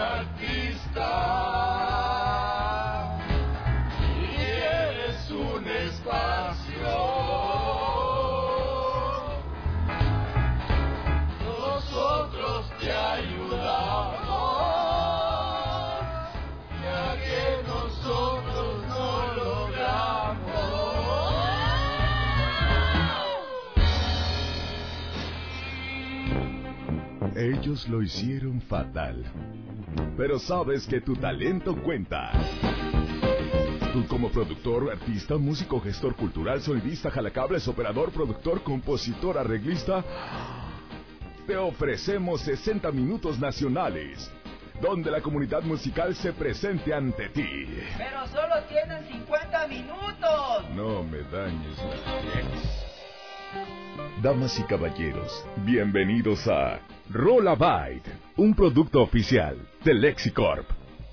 artista y eres un espacio. Nosotros te ayudamos, ya que nosotros no logramos. Ellos lo hicieron fatal, pero sabes que tu talento cuenta. Tú como productor, artista, músico, gestor cultural, sonidista, jalacables, operador, productor, compositor, arreglista, te ofrecemos 60 minutos nacionales, donde la comunidad musical se presente ante ti. Pero solo tienen 50 minutos. No me dañes la fiesta. Damas y caballeros, bienvenidos a Rollabyte, un producto oficial de Lexicorp.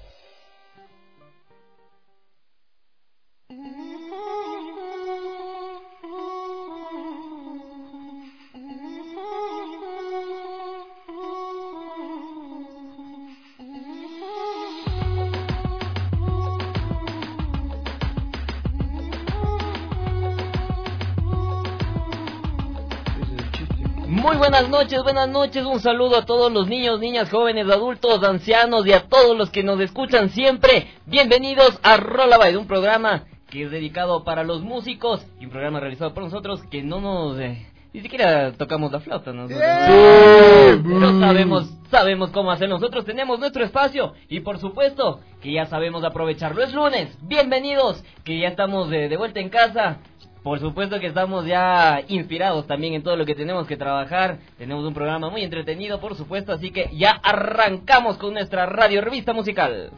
Buenas noches, un saludo a todos los niños, niñas, jóvenes, adultos, ancianos y a todos los que nos escuchan siempre. Bienvenidos a Rollabyte, un programa que es dedicado para los músicos y un programa realizado por nosotros que no nos... ni siquiera tocamos la flauta, ¿no? Pero sabemos cómo hacer. Nosotros tenemos nuestro espacio y por supuesto que ya sabemos aprovecharlo. Es lunes, bienvenidos, que ya estamos de vuelta en casa. Por supuesto que estamos ya inspirados también en todo lo que tenemos que trabajar. Tenemos un programa muy entretenido, por supuesto, así que ya arrancamos con nuestra radio revista musical.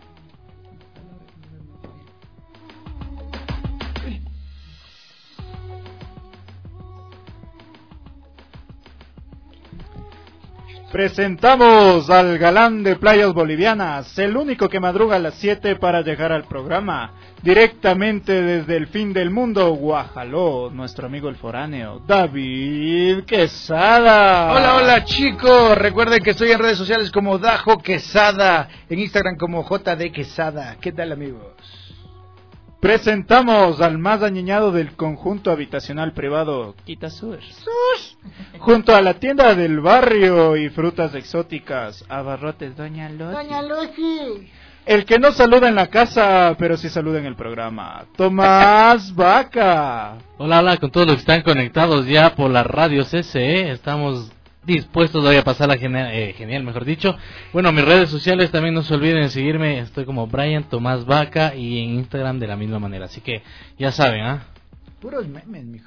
Presentamos al galán de playas bolivianas, el único que madruga a las 7 para llegar al programa, directamente desde el fin del mundo, Guajaló, nuestro amigo el foráneo, David Quesada. Hola chicos, recuerden que estoy en redes sociales como Dajo Quesada, en Instagram como JD Quesada. ¿Qué tal, amigos? Presentamos al más añeñado del conjunto habitacional privado, Quitasur, junto a la tienda del barrio y frutas exóticas, Abarrotes Doña Lucy. El que no saluda en la casa, pero sí saluda en el programa, Tomás Vaca. Hola, con todos los que están conectados ya por la radio CCE, estamos dispuestos hoy a pasarla genial, mejor dicho. Bueno, mis redes sociales también no se olviden de seguirme, estoy como Brian Tomás Vaca y en Instagram de la misma manera, así que ya saben, ¿ah? Puros memes, mijo.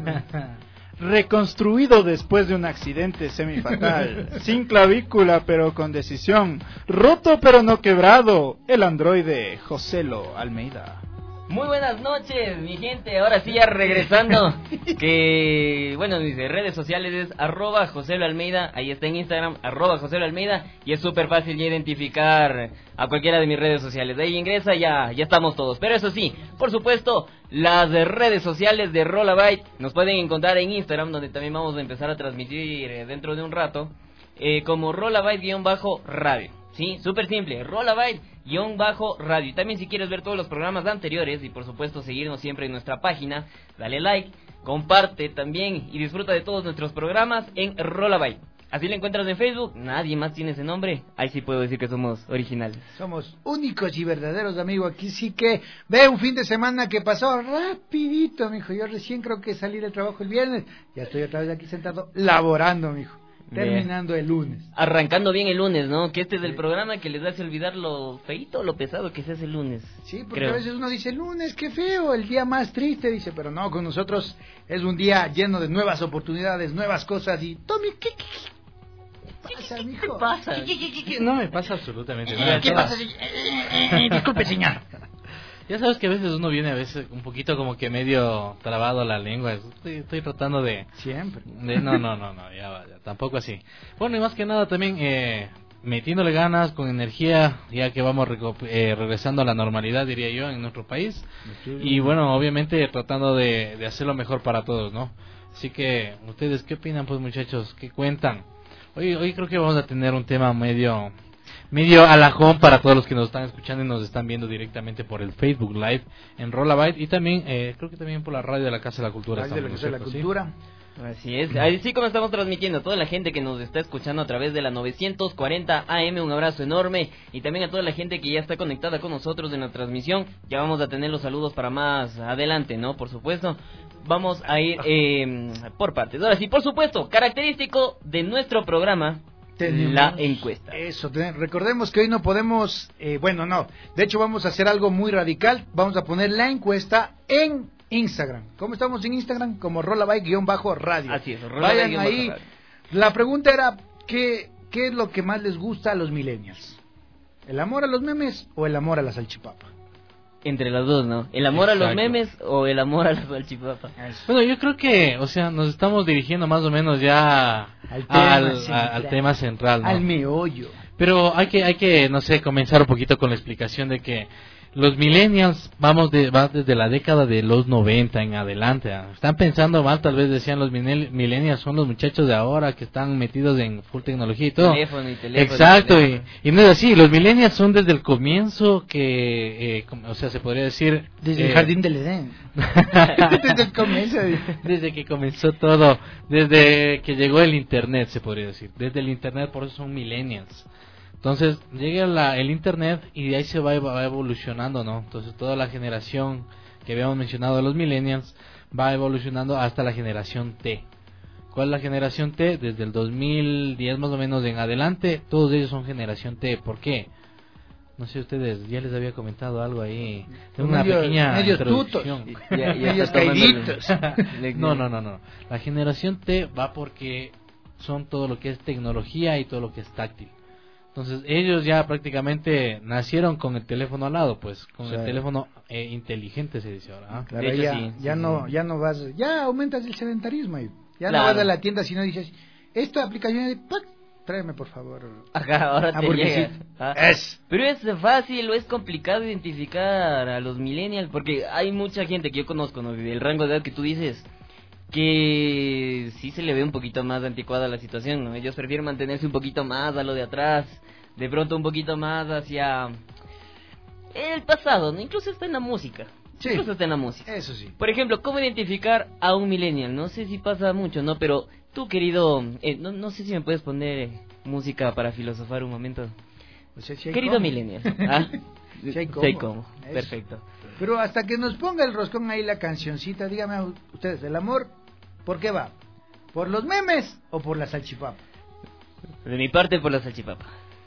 Reconstruido después de un accidente semifatal, sin clavícula pero con decisión, roto pero no quebrado, el androide Joselo Almeida. Muy buenas noches, mi gente, ahora sí ya regresando, que bueno, mis redes sociales es @JoseloAlmeida, ahí está en Instagram, @JoseloAlmeida, y es súper fácil ya identificar a cualquiera de mis redes sociales, de ahí ingresa, ya estamos todos, pero eso sí, por supuesto, las redes sociales de Rollabyte nos pueden encontrar en Instagram, donde también vamos a empezar a transmitir dentro de un rato, como Rollabyte_radio. Sí, súper simple, Rollabyte_radio. Y también si quieres ver todos los programas anteriores y por supuesto seguirnos siempre en nuestra página, dale like, comparte también y disfruta de todos nuestros programas en Rollabyte. Así lo encuentras en Facebook, nadie más tiene ese nombre, ahí sí puedo decir que somos originales. Somos únicos y verdaderos, amigo, aquí sí que ve un fin de semana que pasó rapidito, mijo. Yo recién creo que salí del trabajo el viernes, ya estoy otra vez aquí sentado laborando, mijo. Terminando el lunes. Arrancando bien el lunes, ¿no? Que este es el programa que les hace olvidar lo feito o lo pesado que se hace el lunes. Sí, porque creo. A veces uno dice, lunes, qué feo, el día más triste, dice, pero no, con nosotros es un día lleno de nuevas oportunidades, nuevas cosas y... Tommy, ¿qué pasa, mijo? ¿Qué pasa? No me pasa absolutamente nada. ¿Qué pasa? Disculpe, señor. Ya sabes que a veces uno viene un poquito como que medio trabado la lengua. Estoy tratando de... Siempre. No, ya tampoco así. Bueno, y más que nada también metiéndole ganas, con energía, ya que vamos regresando a la normalidad, diría yo, en nuestro país. Y bueno, obviamente tratando de hacerlo mejor para todos, ¿no? Así que, ¿ustedes qué opinan, pues, muchachos? ¿Qué cuentan? Hoy creo que vamos a tener un tema medio medio alajón para todos los que nos están escuchando y nos están viendo directamente por el Facebook Live en Rollabyte y también, creo que también por la radio de la Casa de la Cultura. Radio de la Casa de la Cultura. Así es, así como estamos transmitiendo a toda la gente que nos está escuchando a través de la 940 AM, un abrazo enorme, y también a toda la gente que ya está conectada con nosotros en la transmisión. Ya vamos a tener los saludos para más adelante, ¿no? Por supuesto, vamos a ir por partes. Ahora sí, por supuesto, característico de nuestro programa, tenemos la encuesta. Eso, recordemos que hoy no podemos, de hecho vamos a hacer algo muy radical, vamos a poner la encuesta en Instagram. ¿Cómo estamos en Instagram? Como Rollabyte_radio. Así es, Vayan ahí. La pregunta era, ¿qué es lo que más les gusta a los millennials? ¿El amor a los memes o el amor a la salchipapa? Entre las dos, ¿no? ¿El amor a los memes o el amor a la salchipapa? Bueno, yo creo que, nos estamos dirigiendo más o menos ya al tema central, ¿no? Al meollo. Pero hay que, no sé, comenzar un poquito con la explicación de que los millennials va desde la década de los 90 en adelante. Están pensando mal, tal vez decían los millennials son los muchachos de ahora que están metidos en full tecnología y todo. Teléfono. Exacto, y no es así. Los millennials son desde el comienzo que, se podría decir... Desde el jardín del Edén. Desde el comienzo. Desde que comenzó todo, desde que llegó el internet, se podría decir. Desde el internet, por eso son millennials. Entonces llega el internet y de ahí se va evolucionando, ¿no? Entonces toda la generación que habíamos mencionado de los millennials va evolucionando hasta la generación T. ¿Cuál es la generación T? Desde el 2010 más o menos en adelante, todos ellos son generación T. ¿Por qué? No sé ustedes, ya les había comentado algo ahí. Tengo una pequeña introducción. Medios caíditos. No. La generación T va porque son todo lo que es tecnología y todo lo que es táctil. Entonces ellos ya prácticamente nacieron con el teléfono al lado, pues, con el teléfono inteligente se dice ahora. Claro, de hecho, ya no vas, ya aumentas el sedentarismo, ya no claro. vas a la tienda sino dices, esta aplicación de tráeme por favor. Ajá, ahora te llega. Pero es fácil o es complicado identificar a los millennials, porque hay mucha gente que yo conozco, ¿no? Del rango de edad que tú dices, que sí se le ve un poquito más anticuada la situación, ¿no? Ellos prefieren mantenerse un poquito más a lo de atrás, de pronto un poquito más hacia el pasado, ¿no? Incluso está en la música. Sí. Incluso está en la música. Eso sí. Por ejemplo, ¿cómo identificar a un millennial? No sé si pasa mucho, ¿no? Pero tú, querido, no sé si me puedes poner música para filosofar un momento. O sea, si Querido millennial. ¿Ah? Si hay cómo. Perfecto. Pero hasta que nos ponga el roscón ahí la cancioncita, dígame ustedes, ¿el amor por qué va? ¿Por los memes o por la salchipapa? De mi parte, por la salchipapa.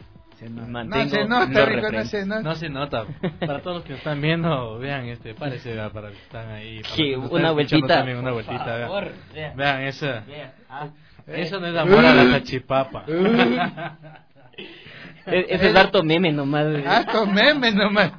No se nota, Rico, no se nota. Para todos los que están viendo, vean parece para los que están ahí. Sí, una vueltita. También, una vueltita, favor, vean esa. Eso no es amor a la salchipapa. Ese es harto meme nomás. Harto meme nomás.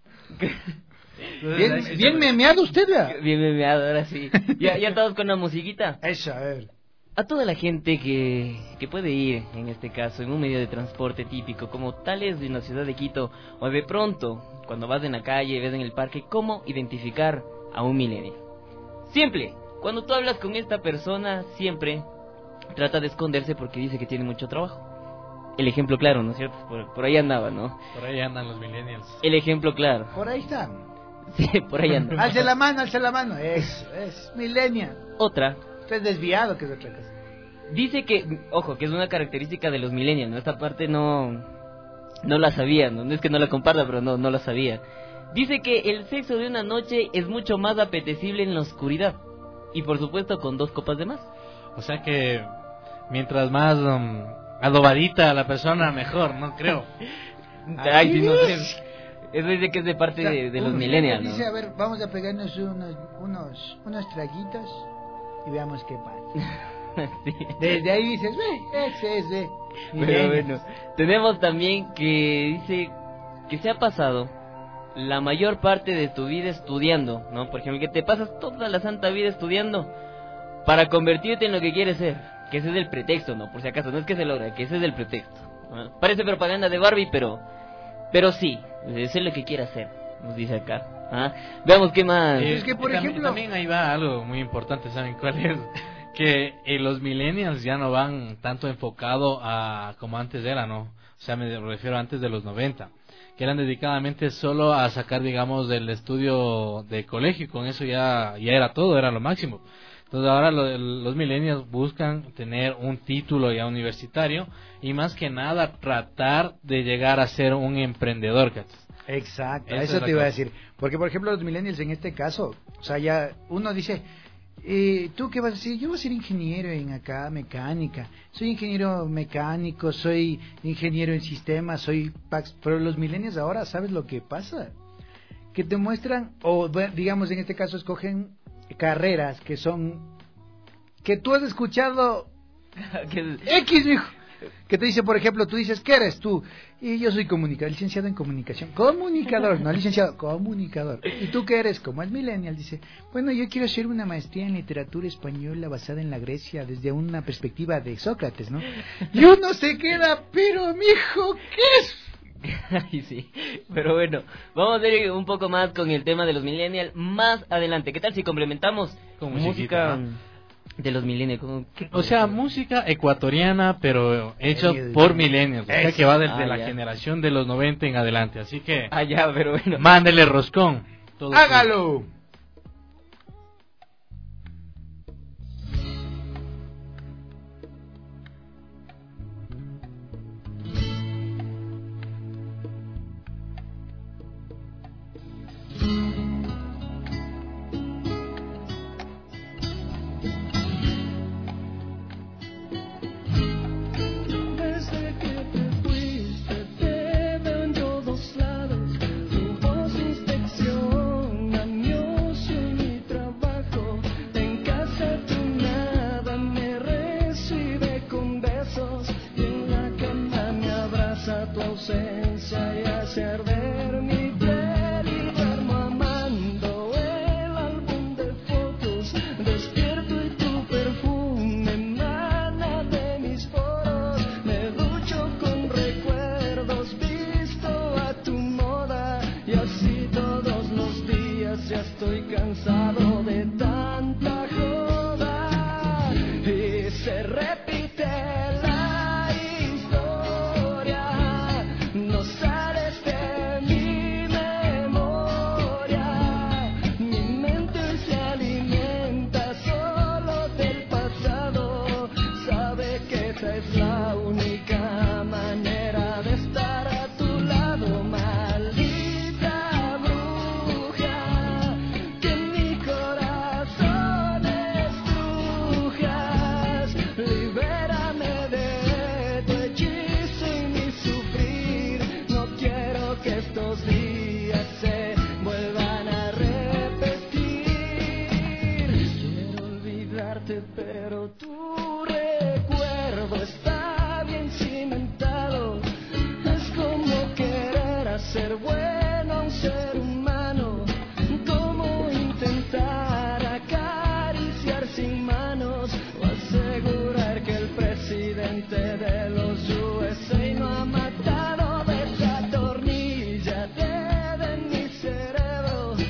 Bien memeado usted, ¿verdad? Bien memeado, ahora sí. Ya estamos con la musiquita. Eso, a ver. A toda la gente que puede ir, en este caso, en un medio de transporte típico, como tal es de la ciudad de Quito, o de pronto, cuando vas en la calle, ves en el parque, ¿cómo identificar a un millennial? Simple, cuando tú hablas con esta persona, siempre trata de esconderse porque dice que tiene mucho trabajo. El ejemplo claro, ¿no es cierto? Por ahí andaba, ¿no? Por ahí andan los millennials. El ejemplo claro. Por ahí está. Sí, por ahí anda. Alce la mano. Es millennial. Otra. Usted es desviado, que es otra cosa. Dice que, ojo, que es una característica de los millennials, ¿no? Esta parte no la sabía, no es que no la comparta, pero no la sabía. Dice que el sexo de una noche es mucho más apetecible en la oscuridad. Y por supuesto con 2 copas de más. O sea que mientras más adobadita la persona, mejor, ¿no? Creo. Ay, sí, no sé. Eso dice que es de parte de los millennials, ¿no? Dice, a ver, vamos a pegarnos unos traguitos y veamos qué pasa. Sí. Desde ahí dices, ese es de bueno, tenemos también que dice que se ha pasado la mayor parte de tu vida estudiando, ¿no? Por ejemplo, que te pasas toda la santa vida estudiando para convertirte en lo que quieres ser. Que ese es el pretexto, ¿no? Por si acaso, no es que se logra, que ese es el pretexto, ¿no? Parece propaganda de Barbie, pero sí, eso es lo que quiere hacer, nos dice acá. Veamos qué más. Es que, por ejemplo, también ahí va algo muy importante, ¿saben cuál es? Que los millennials ya no van tanto enfocado a como antes era, ¿no? o sea, me refiero antes de los 90, que eran dedicadamente solo a sacar, digamos, del estudio de colegio, y con eso ya era todo, era lo máximo. Entonces ahora los millennials buscan tener un título ya universitario y más que nada tratar de llegar a ser un emprendedor, ¿cachas? Exacto, Eso eso te iba a decir. Porque, por ejemplo, los millennials en este caso, o sea, ya uno dice, ¿tú qué vas a decir? Yo voy a ser ingeniero en acá, mecánica. Soy ingeniero mecánico, soy ingeniero en sistemas, soy PAX. Pero los millennials ahora, ¿sabes lo que pasa? Que te muestran, o digamos en este caso escogen carreras que son, que tú has escuchado X, mijo. Que te dice, por ejemplo, tú dices, ¿qué eres tú? Y yo soy comunicador, licenciado en comunicación. Comunicador, no licenciado, comunicador. ¿Y tú qué eres? Como es millennial, dice, bueno, yo quiero hacer una maestría en literatura española basada en la Grecia desde una perspectiva de Sócrates, ¿no? Y uno se queda, pero mijo, ¿qué es? Ay, sí, pero bueno, vamos a ir un poco más con el tema de los millennials más adelante. ¿Qué tal si complementamos Con música musiquita, ¿no? de los millennials? O sea, música ecuatoriana, pero hecha por millennials, o sea, que va desde la generación de los 90 en adelante. Así que, ya, pero bueno. mándele roscón. Todo ¡Hágalo!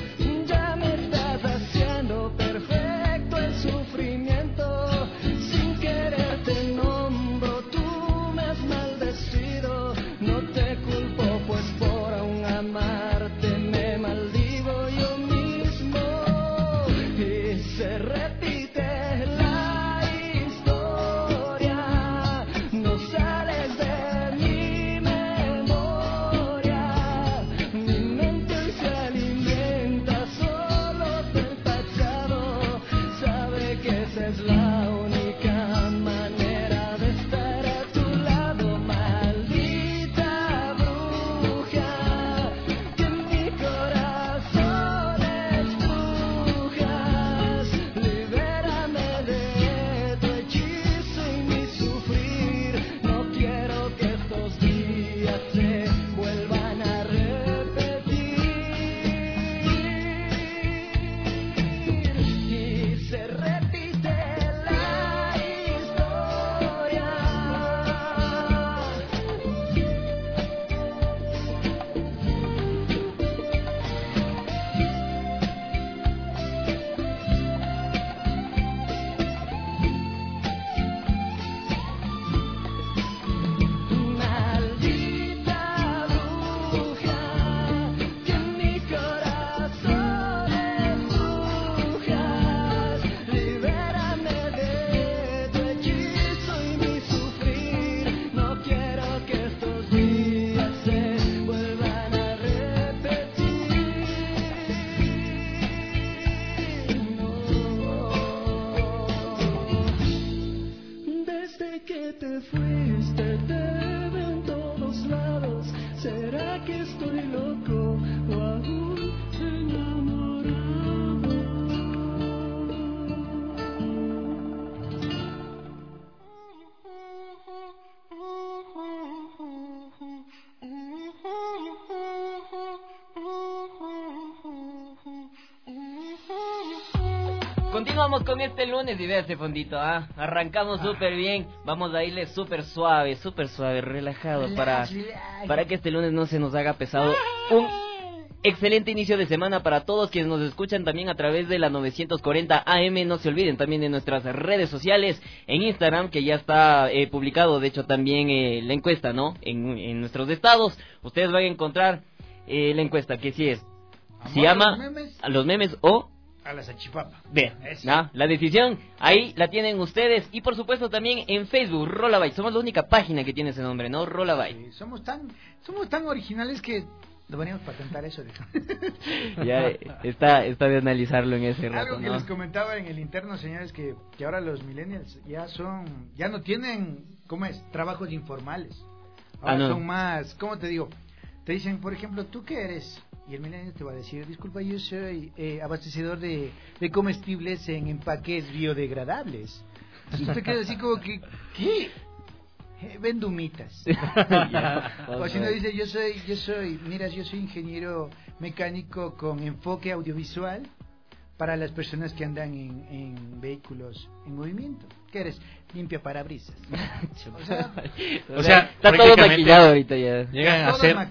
Sin Continuamos con este lunes y vea ese fondito, arrancamos súper bien, vamos a irle súper suave, relajado para que este lunes no se nos haga pesado. Un excelente inicio de semana para todos quienes nos escuchan también a través de la 940 AM. No se olviden también de nuestras redes sociales, en Instagram, que ya está publicado, de hecho también la encuesta, ¿no? En nuestros estados, ustedes van a encontrar la encuesta, que sí es, si ama a los memes o a la salchipapa. Bien, la decisión ahí la tienen ustedes. Y por supuesto también en Facebook, Rollabyte. Somos la única página que tiene ese nombre, ¿no? Rollabyte. Sí, somos tan originales que deberíamos patentar eso. Ya está de analizarlo en ese rato, Algo que ¿no? les comentaba en el interno, señores, que ahora los millennials ya no tienen, ¿cómo es? Trabajos informales. Ahora no. son más, ¿cómo te digo? Te dicen, por ejemplo, ¿tú qué eres? Y el millennial te va a decir, disculpa, yo soy abastecedor de comestibles en empaques biodegradables. Entonces te quedas así como que, ¿qué? Vendo humitas. O si no dice, yo soy ingeniero mecánico con enfoque audiovisual para las personas que andan en vehículos en movimiento. ¿Qué eres? Limpia parabrisas. O sea, está todo maquillado ahorita ya. Llegan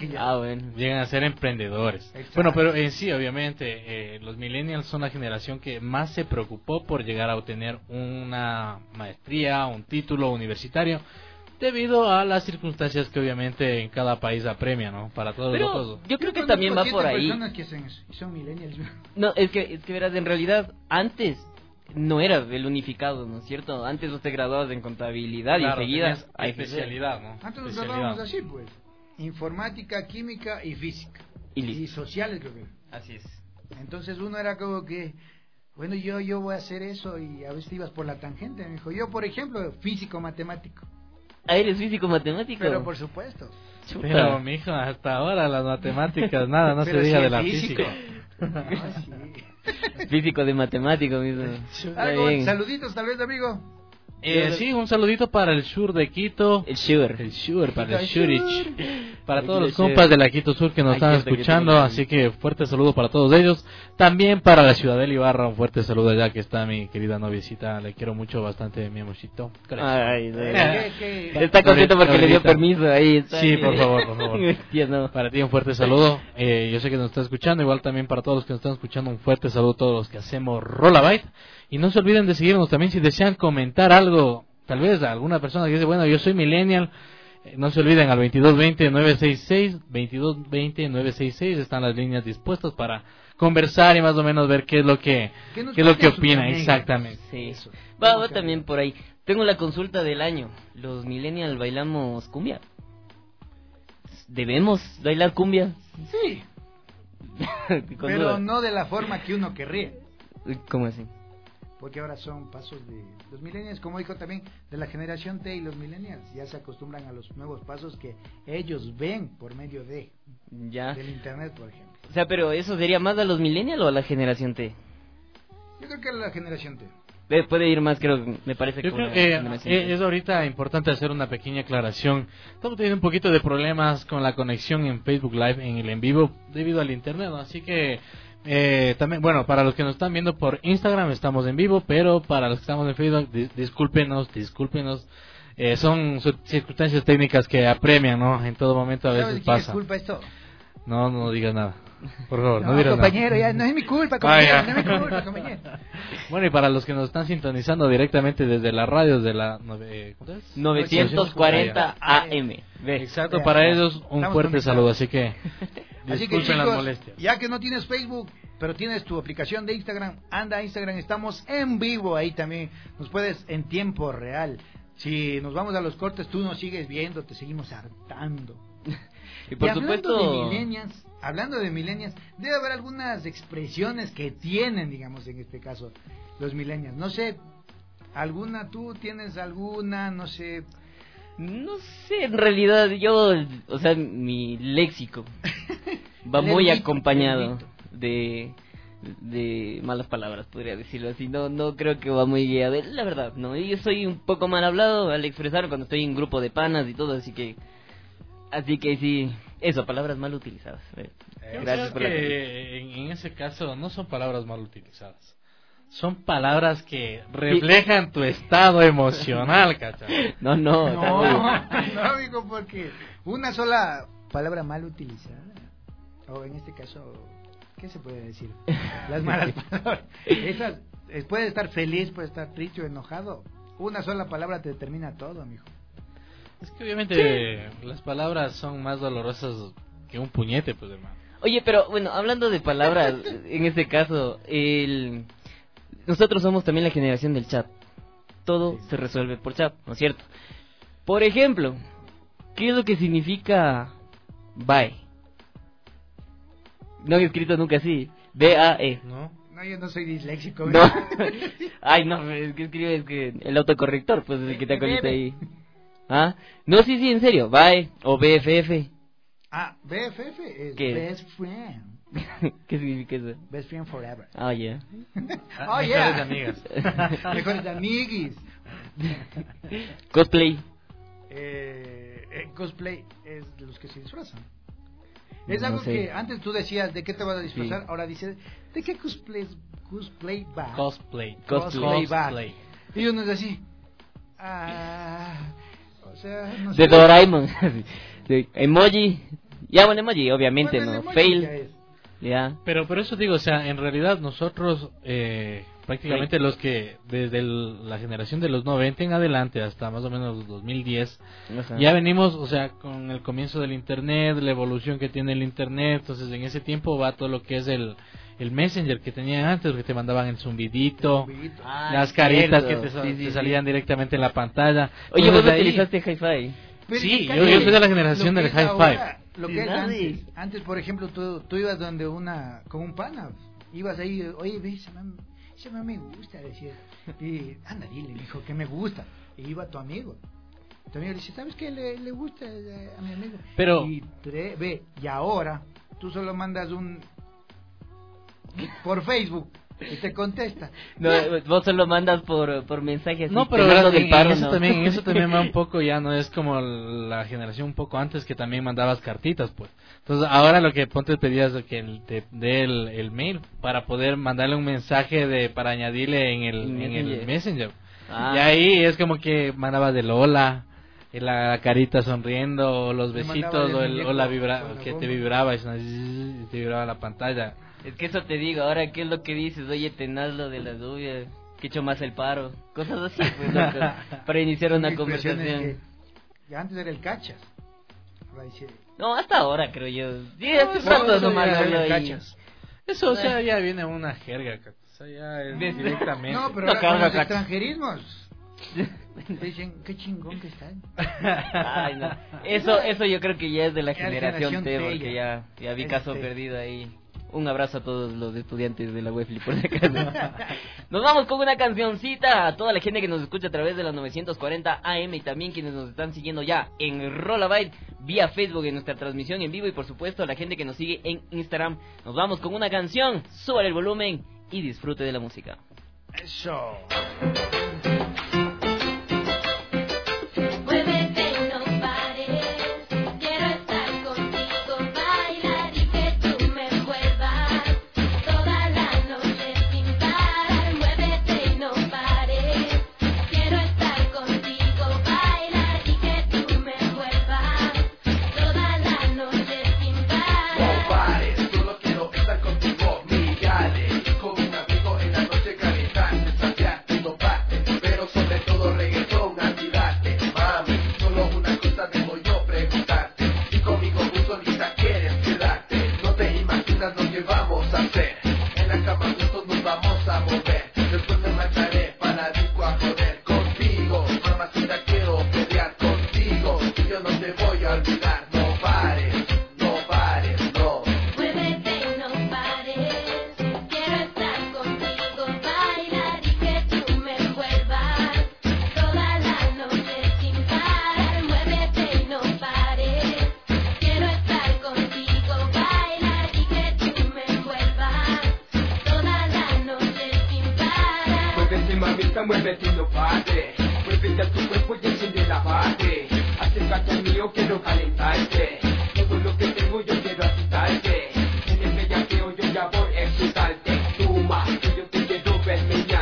a ser emprendedores. Exacto. Bueno, pero en sí, obviamente, los millennials son la generación que más se preocupó por llegar a obtener una maestría, un título universitario, debido a las circunstancias que obviamente en cada país apremia, ¿no? Para todos Pero los yo creo que también va por ahí. Personas que hacen eso, y son millennials. No, es que verás, en realidad antes no era el unificado, ¿no es cierto? Antes vos te graduabas en contabilidad y enseguida hay especialidad, ¿no? Antes nos graduábamos así, pues. Informática, química y física. Y sociales, creo que. Así es. Entonces uno era como que, bueno, yo voy a hacer eso, y a veces ibas por la tangente, me dijo. Yo, por ejemplo, físico matemático. Ah, ¿eres físico matemático? Pero por supuesto. Chuta. Pero, mijo, hasta ahora las matemáticas, nada, no Pero se diga sí de es la físico. física. Ah, sí. Físico de matemático mismo. Está Algo, bien. saluditos tal vez, amigo. Sí, un saludito para el Sur de Quito. El Sugar. El Sur, para el Quito Surich. Para Aquí todos le los compas de la Quito Sur que nos Aquí están está, que escuchando, tiene- así que fuerte saludo para todos ellos. También para la Ciudadela Ibarra, un fuerte saludo allá que está mi querida noviecita. Le quiero mucho, bastante, mi amorcito. Ay, ¿Qué? está contento porque le dio Ahorita. permiso ahí. Está Sí, bien. por favor, por favor. Hostia, no. Para ti un fuerte saludo. Yo sé que nos está escuchando, igual también para todos los que nos están escuchando, un fuerte saludo a todos los que hacemos Rollabyte. Y no se olviden de seguirnos también si desean comentar algo, tal vez alguna persona que dice, bueno, yo soy millennial. No se olviden, al 2220-966, 2220-966 están las líneas dispuestas para conversar y más o menos ver qué es lo que opinan exactamente. Sí. Va también por ahí. Tengo la consulta del año. ¿Los millennials bailamos cumbia? ¿Debemos bailar cumbia? Sí, Con pero duda. no de la forma que uno querría. ¿Cómo así? Porque ahora son pasos de los millennials, como dijo también, de la generación T, y los millennials ya se acostumbran a los nuevos pasos que ellos ven por medio del Ya. internet, por ejemplo. O sea, pero ¿eso sería más a los millennials o a la generación T? Yo creo que a la generación T. Puede ir más, me parece Yo que creo la que generación T. es ahorita importante hacer una pequeña aclaración. Estamos teniendo un poquito de problemas con la conexión en Facebook Live, en el en vivo, debido al internet, ¿no? Así que también, bueno, para los que nos están viendo por Instagram estamos en vivo, pero para los que estamos en Facebook, discúlpenos. Son circunstancias técnicas que apremian, ¿no? En todo momento a ¿Sabes veces de quién es pasa. culpa esto? No digas nada. Por favor, no No, digas nada. compañero, ya no es mi culpa, compañero, no es mi culpa, compañero. Bueno, y para los que nos están sintonizando directamente desde la radio, de la 940 AM. Ve. Exacto, Vea, para vea. ellos un Estamos fuerte conectados. saludo, así que Así que disculpen las chicos, molestias. ya que no tienes Facebook, pero tienes tu aplicación de Instagram, anda a Instagram, estamos en vivo ahí también, nos puedes en tiempo real. Si nos vamos a los cortes, tú nos sigues viendo, te seguimos hartando. Y por supuesto... Hablando de millennials, debe haber algunas expresiones que tienen, digamos, en este caso, los millennials. No sé, ¿tú tienes alguna? No sé. No sé, en realidad o sea, mi léxico va muy acompañado de malas palabras, podría decirlo así. No creo que va muy guiado, la verdad, no. Yo soy un poco mal hablado al expresar cuando estoy en grupo de panas y todo, así que sí, eso, palabras mal utilizadas. Yo Gracias creo por la que en ese caso no son palabras mal utilizadas. son palabras que reflejan tu estado emocional, ¿cachai? No, No, amigo, porque una sola palabra mal utilizada, o en este caso, ¿qué se puede decir? Las malas palabras. Esas, puede estar feliz, puede estar triste o enojado. Una sola palabra te determina todo, amigo. Es que obviamente las palabras son más dolorosas que un puñete, pues, hermano. Oye, pero bueno, hablando de palabras, en este caso, nosotros somos también la generación del chat. Todo se resuelve por chat, ¿no es cierto? Por ejemplo, ¿qué es lo que significa bye? No he escrito nunca así. B-A-E. ¿No? No, yo no soy disléxico. No. Ay, no, es que escribes que el autocorrector, pues, es el que te acolita ahí. ¿Ah? No, sí, en serio. Bye o BFF. Ah, BFF es ¿Qué? Best Friend. ¿Qué significa eso? Best Friend Forever. Ah, ya. Oh, Mejores yeah. amigas. Mejores amiguis. Cosplay. Cosplay es de los que se disfrazan. Es No algo sé. que antes tú decías de qué te vas a disfrazar, Sí. ahora dices de qué cosplay va. Cosplay. Cosplay va. Cosplay. Y uno es así. O sea, no De sé. Doraemon. Sí. Emoji. Ya, bueno, emoji, obviamente, Bueno, el ¿no? emoji Fail. ya es. Ya. Pero eso digo, o sea, en realidad nosotros prácticamente los que desde la generación de los 90 en adelante hasta más o menos 2010 Ajá. ya venimos, o sea, con el comienzo del internet, la evolución que tiene el internet. Entonces en ese tiempo va todo lo que es el Messenger que tenían antes, que te mandaban el zumbidito, Ah, las caritas cierto. que te, Sí, te sí, salían directamente en la pantalla. Oye, Entonces, vos de ahí- utilizaste Hi-Fi. Pero Sí, es yo soy de la generación lo que del es high ahora, five. Lo que Sí, es nadie. antes, por ejemplo, tú ibas donde con un pana, ibas ahí, oye, ve, ese man me gusta, decía, y anda, dile, mijo, que me gusta, y iba tu amigo le dice, ¿sabes qué le gusta a mi amigo? Pero- y ahora, tú solo mandas por Facebook, y te contesta. No, vos solo mandas por mensaje así. No, pero te mando ¿verdad? del paro, en eso ¿no? también, en eso también va un poco, ya no es como la generación un poco antes que también mandabas cartitas, pues. Entonces ahora lo que ponte pedías es que te dé el mail para poder mandarle un mensaje para añadirle en el Messenger. Ah. Y ahí es como que mandabas del hola, la carita sonriendo, o los Me besitos, mandaba el o la muñeco vibra, con la que te bomba. vibraba, y te vibraba la pantalla. Es que eso te digo, ahora qué es lo que dices, oye, tenaz lo de la lluvia, que echo más el paro, cosas así, pues, loco, para iniciar Son una expresiones conversación. que ya antes era el cachas. Ahora dice, No, hasta ahora creo yo. Sí, hace No, rato eso nomás ya hablo es ahí. cachas. Eso, o sea, ya viene una jerga, o sea, ya es ¿Ves? directamente. no, pero No, ahora con carga los cachas. extranjerismos dicen, qué chingón que están. Ay, no. Eso yo creo que ya es de la Ya es generación generación T, T, porque ya vi Es caso T. perdido ahí. Un abrazo a todos los estudiantes de la UEFLI por si acaso. Nos vamos con una cancioncita a toda la gente que nos escucha a través de las 940 AM y también quienes nos están siguiendo ya en Rollabyte vía Facebook en nuestra transmisión en vivo y por supuesto a la gente que nos sigue en Instagram. Nos vamos con una canción, súbale el volumen y disfrute de la música. Eso. Muévete y no pares, quiero estar contigo, bailar y que tú me envuelvas toda la noche sin parar. Muévete y no pares, quiero estar contigo, bailar y que tú me envuelvas toda la noche sin parar. No pares, solo quiero estar contigo, Miguel, con un amigo en la noche calentante, saciarte, no pares, pero sobre todo reggaetón, olvidarte, mami, solo una cosa debo yo preguntarte, si conmigo tú solita quieres quedarte, no te imaginas lo que vamos a hacer, en la cama juntos nos vamos a mover, después me marcharé para la disco a joder contigo, mamacita quiero pelear contigo, y yo no te voy a olvidar, no pares, no pares, no. Muévete y no pares, quiero estar contigo, bailar y que tú me envuelvas toda la noche sin parar. Muévete y no pares, quiero estar contigo, bailar y que tú me envuelvas toda la noche sin parar. Muévete mamita, muévete y no pares, muévete a tu cuerpo y enciende la base, acércate al mío, quiero calentarte, todo lo que tengo yo quiero agitarte, en el bellaqueo yo ya voy a excitarte, tú más, que yo te quiero ver, me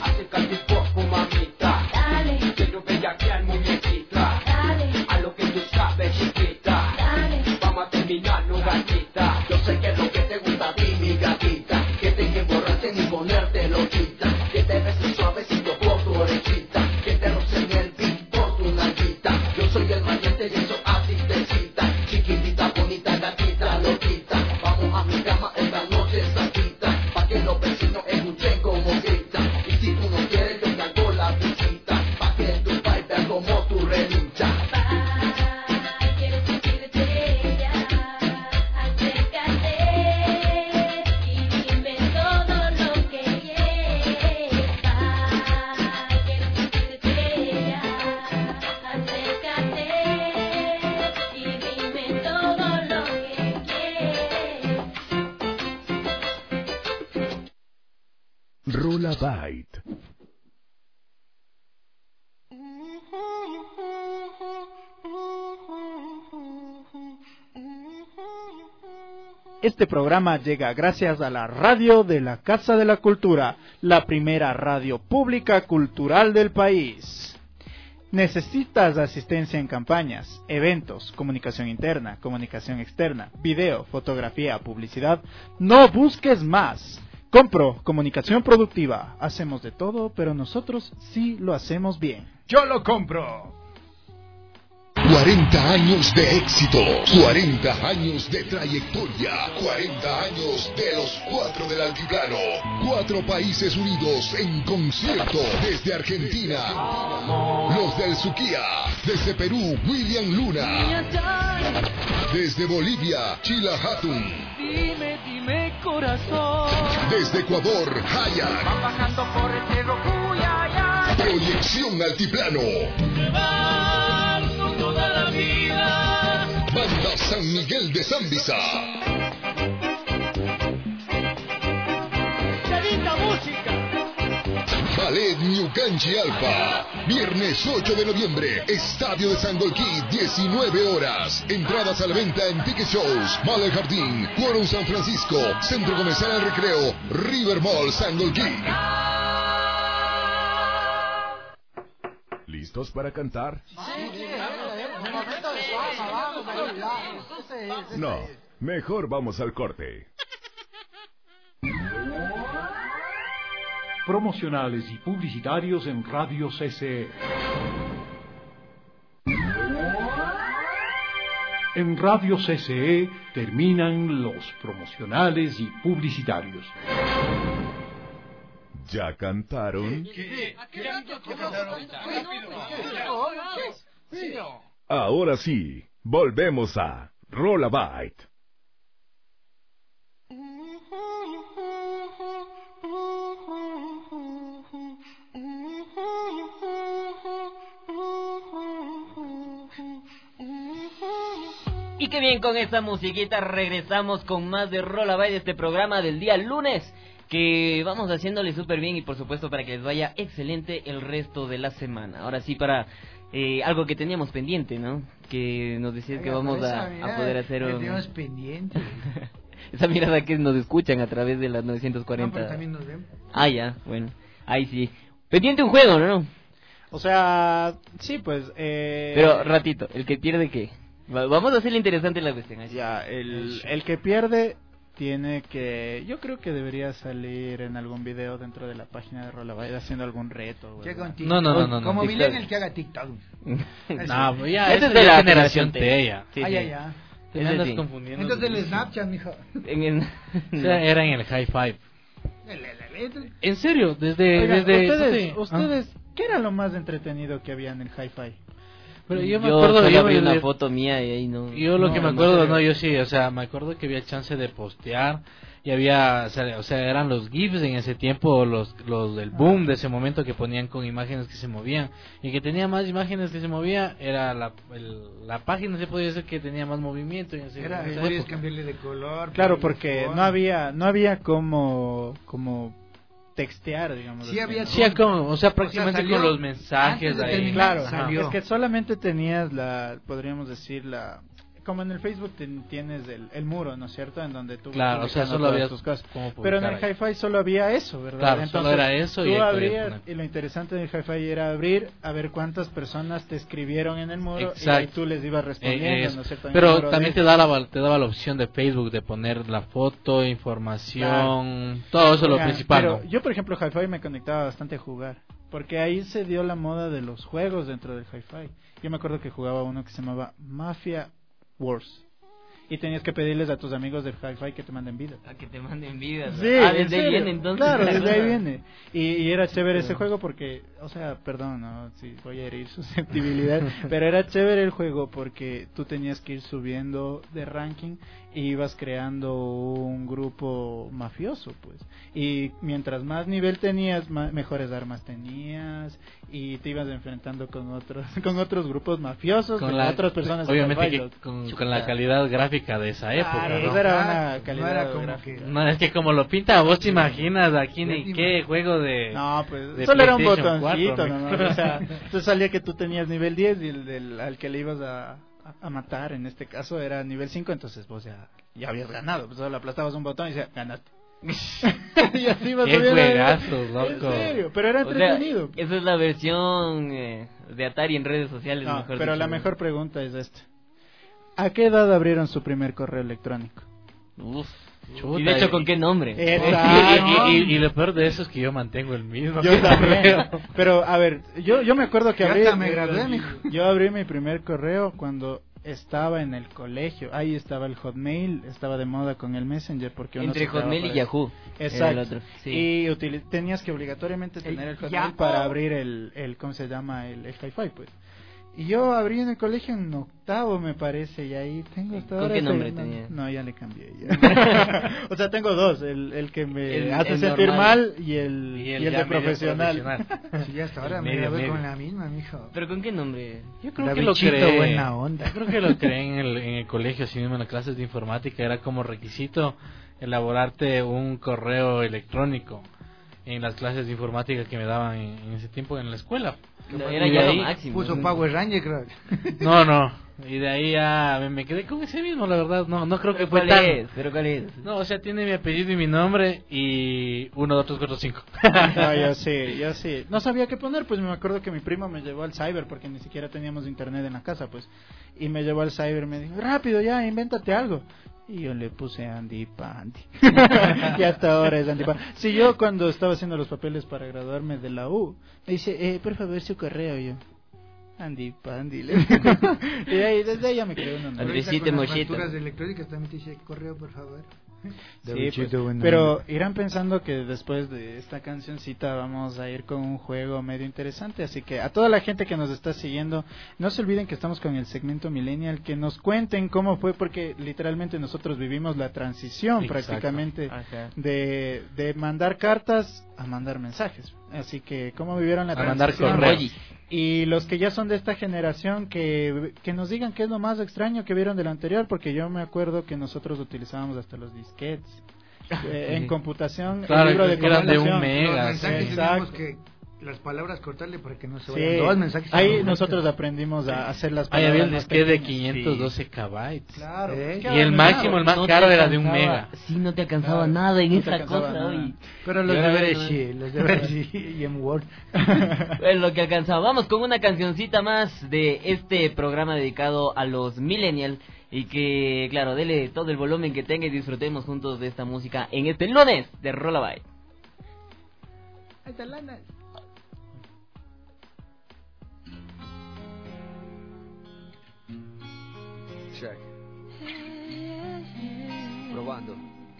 acércate un poco, mamita. Dale, Quiero bellaquear, muñequita. dale, A lo que tú sabes, chiquita. dale. Vamos a terminarlo, gatita. Yo sé que es lo que te gusta a ti, mi gatita. Que te emborrachen y ponerte loquita. Que te beses suavecito por tu orejita. Que te rocen el beat por tu nalguita. Yo soy el maleante y eso a ti te cita. Chiquitita, bonita, gatita, loquita. Vamos a mi cama esta noche santita. Pa' que los vecinos escuchen como grita. Y si tú no quieres, yo te hago la visita. Pa' que tu país vea como tú relinchas. Ay, quiero sentirte ella, acércate y dime todo lo que quieres. Ay, quiero sentirte ella, acércate y dime todo lo que quieres. Rola Byte. Este programa llega gracias a la radio de la Casa de la Cultura, la primera radio pública cultural del país. ¿Necesitas asistencia en campañas, eventos, comunicación interna, comunicación externa, video, fotografía, publicidad? No busques más. Compro Comunicación Productiva. Hacemos de todo, pero nosotros sí lo hacemos bien. Yo lo compro. 40 años de éxito, 40 años de trayectoria, 40 años de los 4 del altiplano, 4 países unidos en concierto desde Argentina, los del Suquía, desde Perú, William Luna, desde Bolivia, Chila Hatun, Dime corazón. desde Ecuador, Hayak, Van bajando por el cerro Cuyayá. Proyección Altiplano, Llevarnos toda la vida. Banda San Miguel de Zambisa. Sedita música. Ballet Ñucanchi Alfa, viernes 8 de noviembre, Estadio de Sangolquí, 19 horas. Entradas a la venta en Ticket Shows, Mall El Jardín, Quórum San Francisco, Centro Comercial El Recreo, River Mall Sangolquí. ¿Listos para cantar? No, mejor vamos al corte. Promocionales y publicitarios en Radio CCE. En Radio CCE terminan los promocionales y publicitarios. ¿Ya cantaron? Ahora sí, volvemos a Rola Byte. Y qué bien, con esta musiquita regresamos con más de Rola Byte, este programa del día lunes, que vamos haciéndole súper bien y por supuesto para que les vaya excelente el resto de la semana. Ahora sí, para algo que teníamos pendiente, ¿no? Que nos decías que vamos a poder hacer un... Tenemos pendiente. Esa mirada que nos escuchan a través de las 940. No, pero también nos ven. Ah, ya, bueno, ahí sí. Pendiente un juego, ¿no? O sea, sí, pues... Pero ratito, ¿el que pierde qué? Vamos a hacerle interesante la cuestión. Así. Ya, el que pierde tiene que... Yo creo que debería salir en algún video dentro de la página de Rola Byte haciendo algún reto. ¿Qué con No. Como Sí, Millennial claro. que haga TikTok. No, ya, Ese esa es de ya la generación generación T. T ya. Sí, Ah, sí. ya. Te me Ese andas sí. confundiendo. Entonces el Snapchat, mijo. O sea, era en el High Five. El- En serio, desde... Oigan, desde ustedes, ¿qué era lo más entretenido que había en el Hi-Fi? Pero yo me Yo acuerdo... solo yo abrí me- una foto mía y ahí no... Yo lo No, que me no acuerdo, sé. no, yo sí, o sea, me acuerdo que había chance de postear y había, o sea, eran los GIFs en ese tiempo, los del boom de ese momento que ponían con imágenes que se movían y que tenía más imágenes que se movía, era la página, se podía decir que tenía más movimiento en esa podías época. cambiarle de color. Claro, ponerle porque fondo. no había como textear, digamos. Sí había Sí, como, o sea, prácticamente salió con los mensajes antes de ahí. terminar, Claro, salió. es que solamente tenías podríamos decir como en el Facebook tienes el muro, ¿no es cierto? En donde tú Claro, o sea, publicando solo todas había tus cosas. cómo Pero en el publicar ahí. Hi-Fi solo había eso, ¿verdad? Claro, Entonces, solo era eso y tú ahí podías abrías, poner. y lo interesante del Hi-Fi era abrir a ver cuántas personas te escribieron en el muro, Exacto. y ahí tú les ibas respondiendo, ¿no es cierto? En el Pero muro también de- te daba la opción de Facebook de poner la foto, información, todo eso es lo Oigan, principal. Pero ¿no? yo, por ejemplo, Hi-Fi me conectaba bastante a jugar, porque ahí se dio la moda de los juegos dentro del Hi-Fi. Yo me acuerdo que jugaba uno que se llamaba Mafia Wars, y tenías que pedirles a tus amigos del Hi-Fi que te manden vida. A que te manden vida. Sí, Ah, en desde ahí serio. viene entonces. Claro, la desde ahí cosa. viene. Y era chévere ese juego porque, o sea, perdón, no, si voy a herir susceptibilidad, pero era chévere el juego porque tú tenías que ir subiendo de ranking y ibas creando un grupo mafioso, pues. Y mientras más nivel tenías, mejores armas tenías, y te ibas enfrentando con otros grupos mafiosos, con otras personas. Obviamente del que Hi-Fi, con la calidad gráfica de esa época. Claro, ¿no? pues era Exacto, una no calidad era como gráfica. que- No, es que como lo pinta, vos te imaginas aquí ni Sí, qué juego de... No, pues de solo era un PlayStation botoncito 4, nomás, o sea, entonces salía que tú tenías nivel 10 y al que le ibas a matar, en este caso era nivel 5, entonces vos ya habías ganado, pues solo aplastabas un botón y decía, ganaste. Y así vas Qué subiendo. juegazos, loco. En serio, pero era O sea, entretenido. esa es la versión de Atari en redes sociales. No, mejor pero dicho. la mejor pregunta es esta. ¿A qué edad abrieron su primer correo electrónico? Uf. Chuta, Y de hecho, ¿con qué nombre? Exacto. Y lo peor de eso es que yo mantengo el mismo. Yo también. Pero, a ver, yo me acuerdo que Ya abrí... hasta me gradué, mijo. Yo abrí mi primer correo cuando estaba en el colegio. Ahí estaba el Hotmail, estaba de moda con el Messenger. Porque uno Entre se creaba Hotmail y para eso. Yahoo. Exacto. Era el otro, sí. Y tenías que obligatoriamente tener el Hotmail Yahoo. para abrir el ¿cómo se llama? El Hi-Fi, pues. Y yo abrí en el colegio en octavo, me parece, y ahí tengo hasta ¿Con ahora. qué ese- nombre no, tenía? No, ya le cambié. Ya. O sea, tengo dos, el que me El- hace el sentir normal. mal y el ya de medio profesional. Sí, hasta ahora me Medio, gradué medio. con la misma, mijo. ¿Pero con qué nombre? Yo creo David que lo Chito, creé. buena onda. Yo creo que lo creé en el colegio, así mismo en las clases de informática. Era como requisito elaborarte un correo electrónico en las clases de informática que me daban en ese tiempo en la escuela. Era Y ya de lo ahí máximo. Puso ¿no? Power Ranger, creo. No. Y de ahí ya me quedé con ese mismo, la verdad. No creo que ¿Pero fue cuál tan... es? ¿Pero cuál es? No, o sea, tiene mi apellido y mi nombre y 1, 2, 3, 4, 5. No, yo sí. No sabía qué poner, pues me acuerdo que mi primo me llevó al cyber porque ni siquiera teníamos internet en la casa, pues. Y me llevó al cyber y me dijo, rápido ya, invéntate algo. Y yo le puse Andy Pandy. Y hasta ahora es Andy Pandy. Si yo cuando estaba haciendo los papeles para graduarme de la U, me dice, por favor, su correo. Y yo, Andy Pandy. Le digo. Y ahí, desde ahí ya me quedé una Andrés. Ahorita Andresito con las Mochito. facturas electrónicas también te dice correo, por favor. Sí, David pues, Chito, buena pero onda. irán pensando que después de esta cancioncita vamos a ir con un juego medio interesante, así que a toda la gente que nos está siguiendo, no se olviden que estamos con el segmento Millennial, que nos cuenten cómo fue, porque literalmente nosotros vivimos la transición Exacto. prácticamente Ajá. de mandar cartas a mandar mensajes, así que cómo vivieron la A mandar transición. correos. Y los que ya son de esta generación, que nos digan qué es lo más extraño que vieron de lo anterior, porque yo me acuerdo que nosotros utilizábamos hasta los disquetes. En computación, Claro, el libro de que eran de computación. un mega. Los mensajes sí. teníamos Exacto. que las palabras cortarle para que no se Sí, vayan dos mensajes. ahí nosotros aprendimos a hacer las Ahí había un palabras más disquete de pequeñas. 512 kbytes. Claro. ¿Eh? Y el máximo, el más No te caro era de 1 alcanzaba- mega. Sí, no te alcanzaba Claro, nada en no te esa alcanzaba cosa. nada. oye. Pero los Y ahora deberes ven, sí, los deberes sí, y en Word. Es lo que alcanzaba. Vamos con una cancioncita más de este programa dedicado a los millennials. Y que, claro, dele todo el volumen que tenga y disfrutemos juntos de esta música en este lunes de Rollabye. Check. Probando.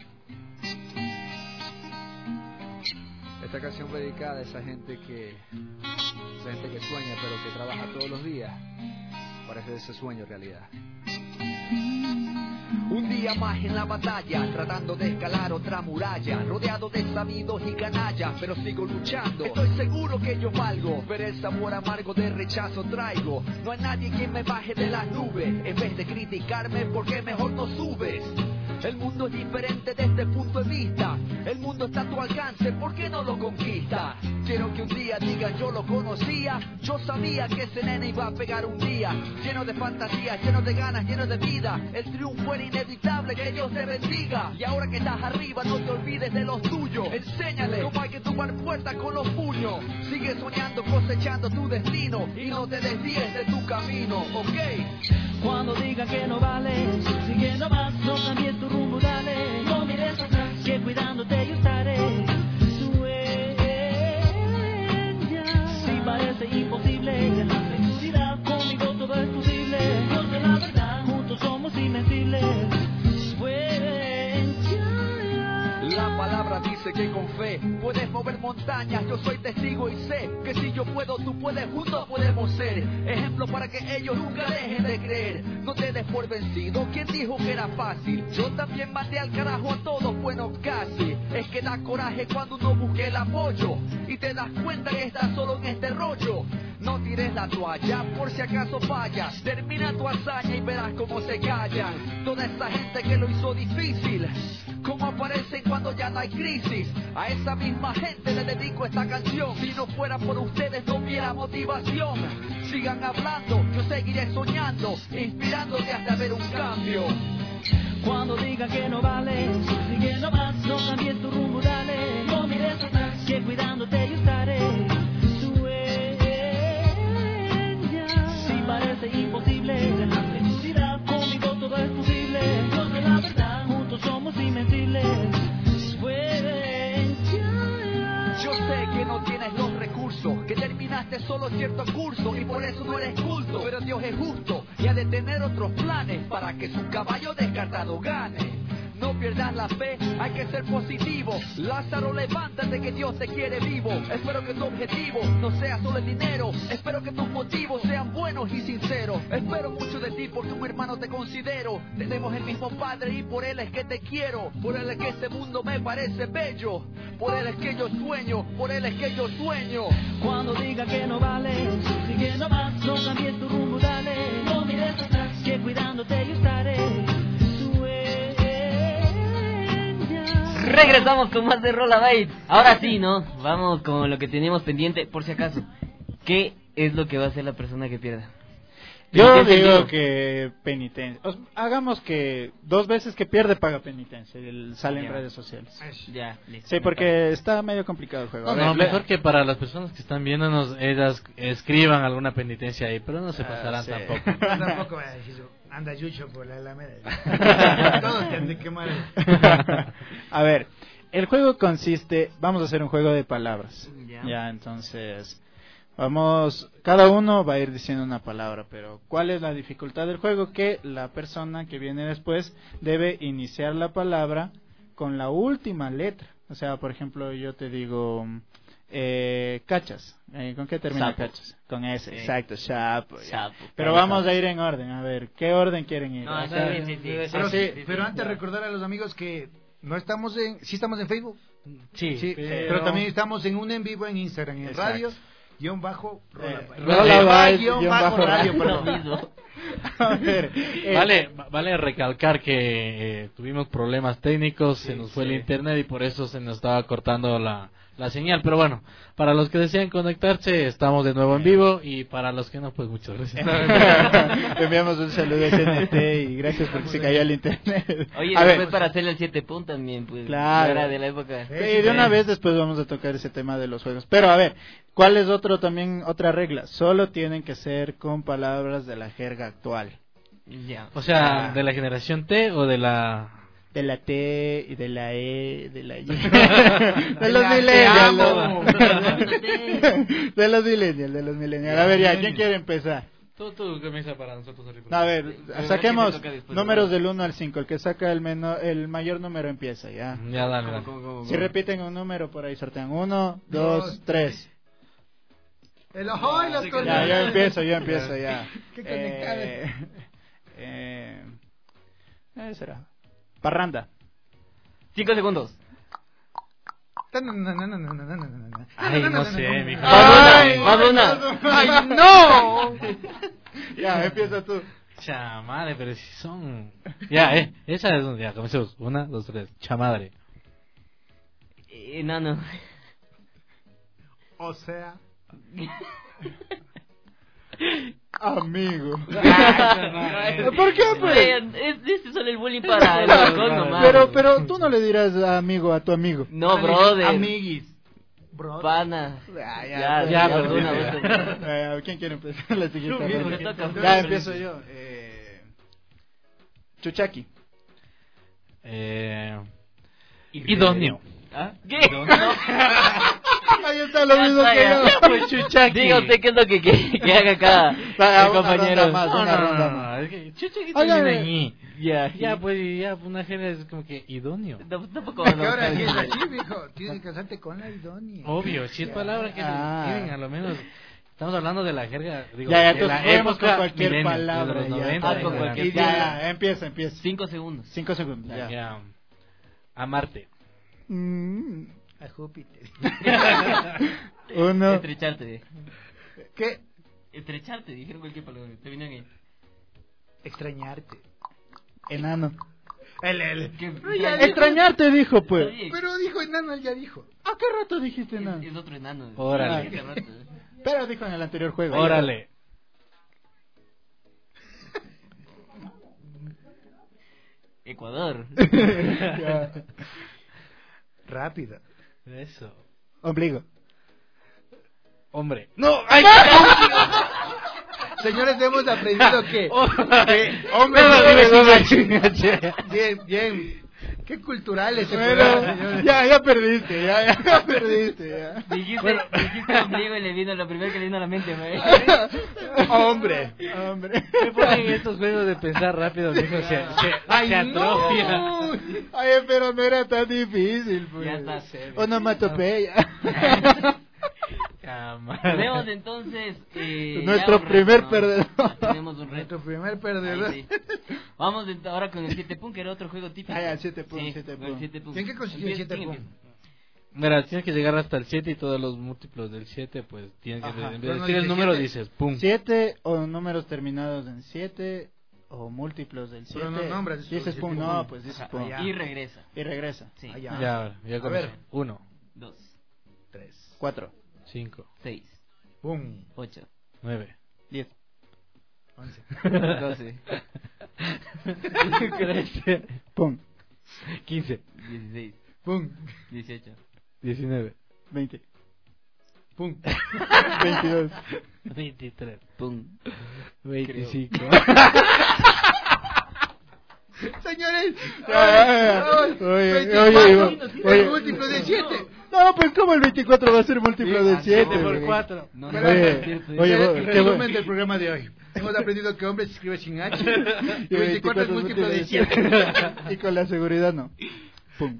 Esta canción fue dedicada a esa gente que sueña pero que trabaja todos los días para hacer ese sueño realidad. Un día más en la batalla, tratando de escalar otra muralla, rodeado de sabidos y canallas, pero sigo luchando. Estoy seguro que yo valgo, pero el sabor amargo de rechazo traigo. No hay nadie quien me baje de las nubes, en vez de criticarme, ¿por qué mejor no subes? El mundo es diferente desde el punto de vista. El mundo está a tu alcance, ¿por qué no lo conquista? Quiero que un día digan yo lo conocía. Yo sabía que ese nene iba a pegar un día. Lleno de fantasías, lleno de ganas, lleno de vida. El triunfo era inevitable, que Dios te bendiga. Y ahora que estás arriba no te olvides de los tuyos. Enséñale cómo hay que tomar puertas con los puños. Sigue soñando, cosechando tu destino. Y no te desvíes de tu camino, ¿ok? Cuando digan que no vales, sigue nomás, no cambies tu rumbo, dale. No mires atrás, que cuidándote yo estaré. Si parece imposible, en la felicidad conmigo todo es posible. Dios de la verdad, juntos somos invencibles. La palabra dice que con fe puedes mover montañas. Yo soy testigo y sé que si yo puedo, tú puedes, juntos podemos ser ejemplo para que ellos nunca dejen de creer. No te des por vencido, ¿quién dijo que era fácil? Yo también mandé al carajo a todos, bueno casi. Es que da coraje cuando uno busque el apoyo y te das cuenta que estás solo en este rollo. No tires la toalla por si acaso fallas. Termina tu hazaña y verás cómo se callan toda esa gente que lo hizo difícil. Cómo aparecen cuando ya no hay crisis. A esa misma gente le dedico esta canción. Si no fuera por ustedes no hubiera motivación. Sigan hablando, yo seguiré soñando, inspirándote hasta ver un cambio. Cuando digan que no vales, sigue nomás, no cambies tu rumbo, dale. No mires atrás, que cuidándote yo estaré. Si parece imposible, en la felicidad conmigo todo es posible. Dios de la verdad, juntos somos invencibles. Yo sé que no tienes los recursos, que terminaste solo cierto curso y por eso no eres culto. Pero Dios es justo y ha de tener otros planes para que su caballo descartado gane. No pierdas la fe, hay que ser positivo. Lázaro, levántate que Dios te quiere vivo. Espero que tu objetivo no sea solo el dinero. Espero que tus motivos sean buenos y sinceros. Espero mucho de ti porque un hermano te considero. Tenemos el mismo padre y por él es que te quiero. Por él es que este mundo me parece bello. Por él es que yo sueño, por él es que yo sueño. Cuando diga que no vales, sigue nomás, no cambies tu rumbo, dale. No mires atrás, que cuidándote yo estaré. Regresamos con más de Rola Bytes. Ahora sí, ¿no? Vamos con lo que teníamos pendiente, por si acaso. ¿Qué es lo que va a hacer la persona que pierda? Yo digo que penitencia. Hagamos que 2 veces que pierde paga penitencia. Sale en redes sociales. Ya, listo. Sí, porque está medio complicado el juego. No, mejor que para las personas que están viéndonos, ellas escriban alguna penitencia ahí, pero no se pasarán tampoco. Tampoco voy a decir, anda Yucho por la Alameda. Todos te han de quemar. A ver, el juego consiste, vamos a hacer un juego de palabras. Ya, entonces cada uno va a ir diciendo una palabra, pero ¿cuál es la dificultad del juego? Que la persona que viene después debe iniciar la palabra con la última letra. O sea, por ejemplo, yo te digo cachas. ¿Con qué termina Sapo. cachas? Con S, exacto, chapo. Chapo. Pero vamos a ir en orden, a ver, ¿qué orden quieren ir? No, Pero antes recordar a los amigos que no estamos sí estamos en Facebook. Sí, pero también estamos en un en vivo en Instagram, en Exacto. radio. _radio, perdón. A ver, vale recalcar que tuvimos problemas técnicos, se nos fue el internet y por eso se nos estaba cortando la señal, pero bueno, para los que desean conectarse, estamos de nuevo en vivo y para los que no, pues muchas gracias. Enviamos un saludo a CNT y gracias porque se cayó el internet. Oye, A después ver, para hacerle el 7 pun también, pues. Claro. Era de la época. sí, de una vez después vamos a tocar ese tema de los juegos. Pero a ver, ¿cuál es otra regla? Solo tienen que ser con palabras de la jerga actual. Ya. O sea, ¿de la generación T o de la...? De la T y de la E, de la Y. De los millennials. A ver, ya, ¿quién quiere empezar? Tú comienza para nosotros. A ver, saquemos números del 1 al 5. El que saca el mayor número empieza, ya. Ya, dale. Si repiten un número, por ahí sortean. 1, 2, 3. El ojo y los Ya, yo empiezo, ya. Qué conectado. Será. Parranda. 5 segundos. Ay, no sé, mijo. Más una. ¡Ay, no! Ya, empieza tú. Chamadre, pero si son... Ya, esa es donde ya comencemos. 1, 2, 3. Chamadre. Enano. O sea, amigo. ¿Por qué, pues? Este es solo el bullying para el balcón nomás. Pero tú no le dirás amigo a tu amigo. No, brother. amiguis. Brother. Pana. Ya, perdona. ¿Quién quiere empezar la siguiente Yo, ronda? me toca. Ya empiezo yo. Chuchaki. Idóneo. ¿Ah? ¿Qué? Ahí está lo mismo que yo. Pues Chuchaki. Diga usted qué es lo que haga acá, el compañero. No. Es que Chuchaki Oiga, termina ahí. Ya, pues ya una género es como que idóneo. Tampoco. Es que ahora sí es así, mijo. Tienes que casarte con la idónea. Obvio, si es palabra que tienen, a lo menos. Estamos hablando de la jerga, digo, Ya, de la podemos época con cualquier milenio, palabra. de los Ya. 90, con cualquier Ya, empieza. 5 segundos. 5 segundos, ya. Ya. Amarte. A Júpiter. 1. Estrecharte. ¿Qué? Estrecharte, dijeron cualquier palabra. Te vinieron ahí. Extrañarte. Enano. Ya, Extrañarte dijo, pues. Pero dijo enano, él ya dijo. ¿A qué rato dijiste enano? Es otro enano. Órale. Hace rato. Pero dijo en el anterior juego. Órale. Ecuador. Ya. Rápido. Eso. Ombligo. Hombre. ¡No! ¡Ay! Señores, hemos aprendido que Hombre, bien. Qué cultural ese Bueno, programa, señores. ya perdiste, ya perdiste, ya. Dijiste ombligo y le vino lo primero que le vino a la mente, güey. Hombre. Me ponen estos juegos de pensar rápido, mijo, se atrofia. Ay, pero no era tan difícil, pues. Ya está. Onomatopeya. Tenemos entonces nuestro primer perdedor. Tenemos un reto. Nuestro primer perdedor. Ahí sí. Vamos ahora con el 7 pum, que era otro juego típico. Ah, ya, 7 pum, Sí, 7 con el pum. 7 pum. ¿En qué consiste el 7 pum? Mira, tienes que llegar hasta el 7 y todos los múltiplos del 7, pues tienes que, Ajá. en vez de Pero no decir el dice número, 7. dices pum. 7 o números terminados en 7 o múltiplos del 7. Pero no nombras eso, Dices pum, siete no, pum. pues dices Ajá, pum. ya. Y regresa. Y regresa. Sí. Ah, Ya A comenzó. ver. 1, 2, 3. 4, 5, 6, Pum. 8, 9, 10. 11. 12, 13, Pum. 15, 16, Pum. 18, 19, 20. Pum. 22. 23, pum. 25. Señores. Oye, El múltiplo de 7. No, pues como el 24 va a ser múltiplo de 7. 7 por 4. No, Oye, El resumen del programa de hoy. Hemos aprendido que hombre se escribe sin H. Y 24 es múltiplo de 7. Y con la seguridad no. Pum.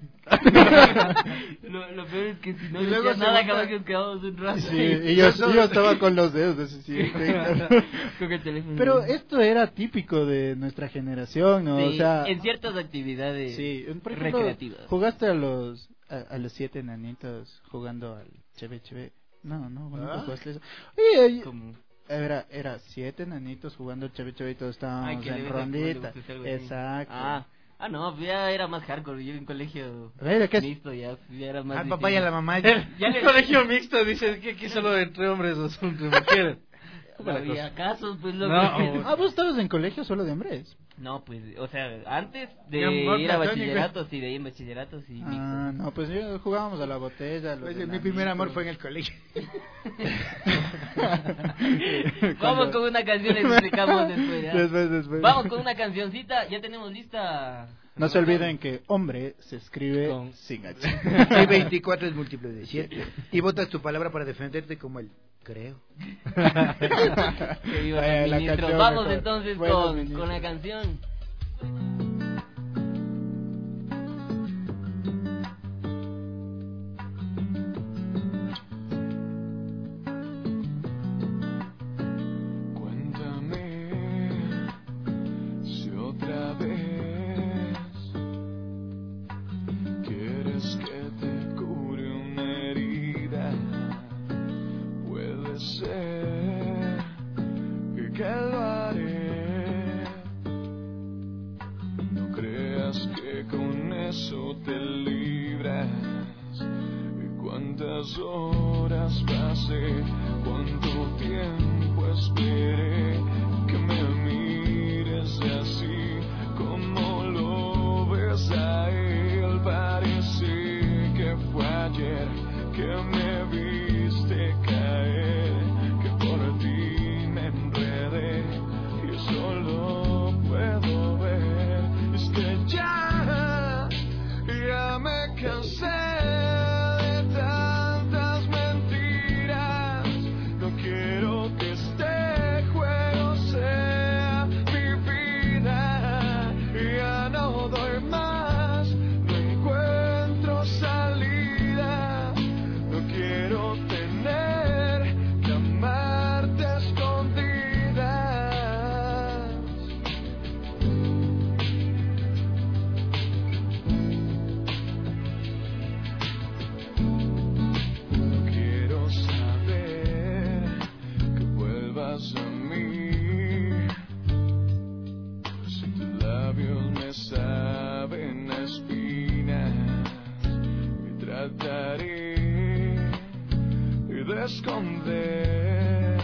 Lo peor es que si no Y luego decías nada, se capaz monta- que nos quedamos un rato. Sí, y yo estaba con los dedos, eso sí. Con el teléfono. Pero esto era típico de nuestra generación, ¿no? Sí, O sea, en ciertas actividades sí, por ejemplo, recreativas. ¿jugaste a los 7 enanitos jugando al cheve? No, nunca jugaste eso. Oye, Como- era 7 enanitos jugando al cheve y todos estábamos Ay, que de en vez en cuando rondita. le gusta algo así. Exacto. No, ya era más hardcore. Yo en colegio Mira, ¿qué es? mixto ya era más. Al papá y a la mamá. Ya en el colegio mixto dices que aquí solo entre hombres o entre mujeres. Había casos, pues loco. No, ¿vos estabas en colegio solo de hombres? No, pues, o sea, antes de Mi amor ir a platónico. bachilleratos y de ahí en bachilleratos y mixto. No, pues jugábamos a la botella. Mi primer amor fue en el colegio. Vamos con una canción y explicamos después. ¿ya? Después. Vamos con una cancioncita, ya tenemos lista. No se olviden que hombre se escribe Con- sin H. Y 24 es múltiplo de 7. Y votas tu palabra para defenderte como el creo. Que vivan La los ministros. canción Vamos mejor. entonces Buenos ministros. con la canción. Cuéntame si otra vez quieres que te cure una herida. Puede ser que lo haré. te libras. Y cuántas horas pasé, cuánto tiempo esperé que me mires así como lo ves a él. Parece que fue ayer que me viste caer, que por ti me enredé y solo puedo ver. Es que ya me cansé de tantas mentiras. No quiero que este juego sea mi vida. Ya no doy más, no encuentro salida. No quiero tener que amarte a escondidas. No quiero saber que vuelvas a mí. Si tus labios me saben a espinas, y trataré de esconder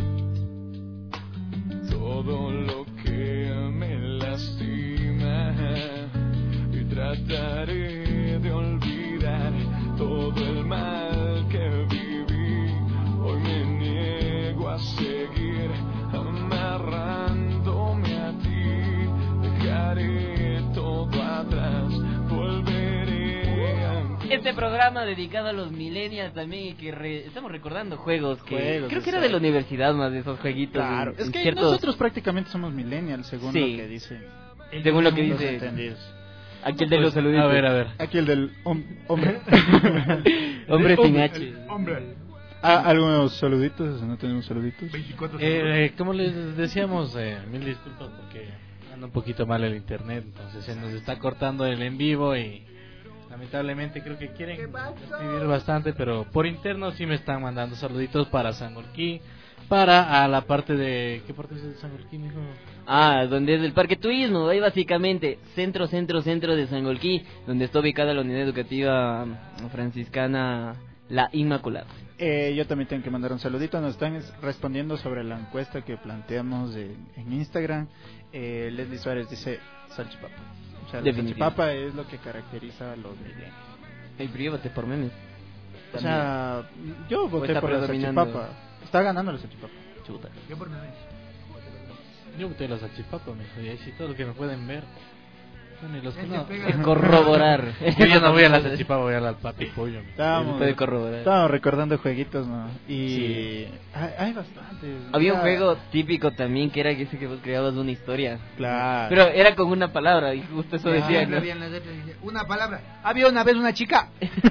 todo lo que me lastima, y trataré de olvidar todo el mal que viví. Hoy me niego a seguir amarrándome a ti. Dejaré todo atrás, volveré a... Este programa dedicado a los millennials también, y que estamos recordando juegos que creo que era de la universidad más de esos jueguitos. Claro, es que ciertos... nosotros prácticamente somos millennials, según Sí. lo que dice. Según lo que los dice. entendidos. Aquí el de los saluditos. A ver. Aquí el del hombre. Hombre sin H. ¿Algunos saluditos? ¿No tenemos saluditos? Como les decíamos, mil disculpas porque anda un poquito mal el internet, entonces se nos está cortando el en vivo y lamentablemente creo que quieren escribir bastante, pero por interno sí me están mandando saluditos para Sangolquí, para a la parte de... ¿Qué parte es de Sangolquí, mijo? Donde es el Parque Turismo, ahí básicamente, centro de Sangolquí, donde está ubicada la unidad educativa franciscana La Inmaculada. Yo también tengo que mandar un saludito. Nos están respondiendo sobre la encuesta que planteamos en Instagram. Leslie Suárez dice salchipapa. O sea, la salchipapa es lo que caracteriza a los millennials. Ey, pero yo voté por memes. O sea, yo voté por la salchipapa. Está ganando la salchipapa. Chuta. Yo por memes. Yo boté la salchipapa, mijo, y ahí sí todo lo que me pueden ver. Bueno, y los que no. Corroborar. Yo ya no voy a la salchipapa, voy al papi pollo. Estábamos recordando jueguitos, ¿no? Y Sí. hay bastantes. Había un juego típico también que era ese que vos creabas una historia. Claro. Pero era con una palabra y justo eso decía, ¿no? Una palabra. Había una vez una chica.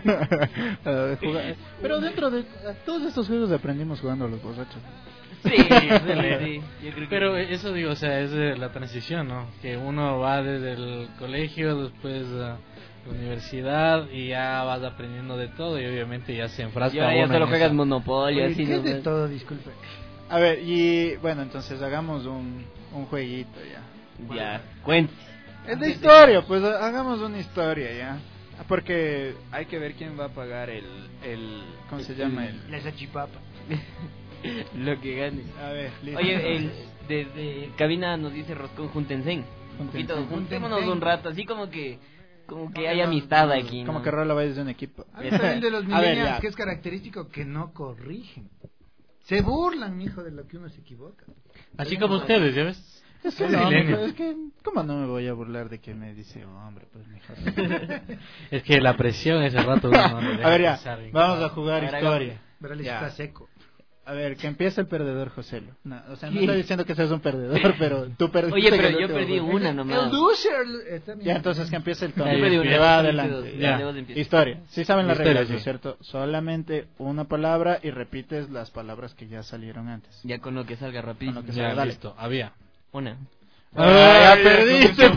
Pero dentro de todos estos juegos aprendimos jugando a los borrachos. Sí, sí. Yo creo que pero eso digo, o sea, es de la transición, ¿no? Que uno va desde el colegio, después a la universidad y ya vas aprendiendo de todo y obviamente ya se enfrasca. Y ahora ya solo juegas Monopoly, así. ¿Qué es de todo? Disculpe. A ver, y bueno, entonces hagamos un jueguito ya. Ya, cuente. Es de historia, pues hagamos una historia ya. Porque hay que ver quién va a pagar el ¿cómo se llama? La salchipapa. Lo que gane. A ver, listo. Oye, desde cabina nos dice Roscón, júntense. Juntémonos un rato, así como que hay amistad aquí, ¿no? Como que Rola vaya de un equipo. También de los millennials, que es característico que no corrigen. Se burlan, mijo, de lo que uno se equivoca. Así como ustedes, ¿ya ves? Es que no, es que, ¿cómo no me voy a burlar de que me dice hombre? Pues mejor. Es que la presión ese rato. A ver, ya, vamos a jugar historia. Pero está seco. A ver, que empiece el perdedor, Joselo. No, o sea, no estoy diciendo que seas un perdedor, pero tú perdiste. Oye, pero yo perdí una nomás. El loser. Ya, entonces que empiece el Tony. Yo perdí una. Que va adelante. Ya. Historia. Sí saben las reglas, ¿no sí. es cierto? Solamente una palabra y repites las palabras que ya salieron antes. Ya con lo que salga rápido. Con lo que Ya, salga, dale. listo. Había. Una. ¡Ya perdiste!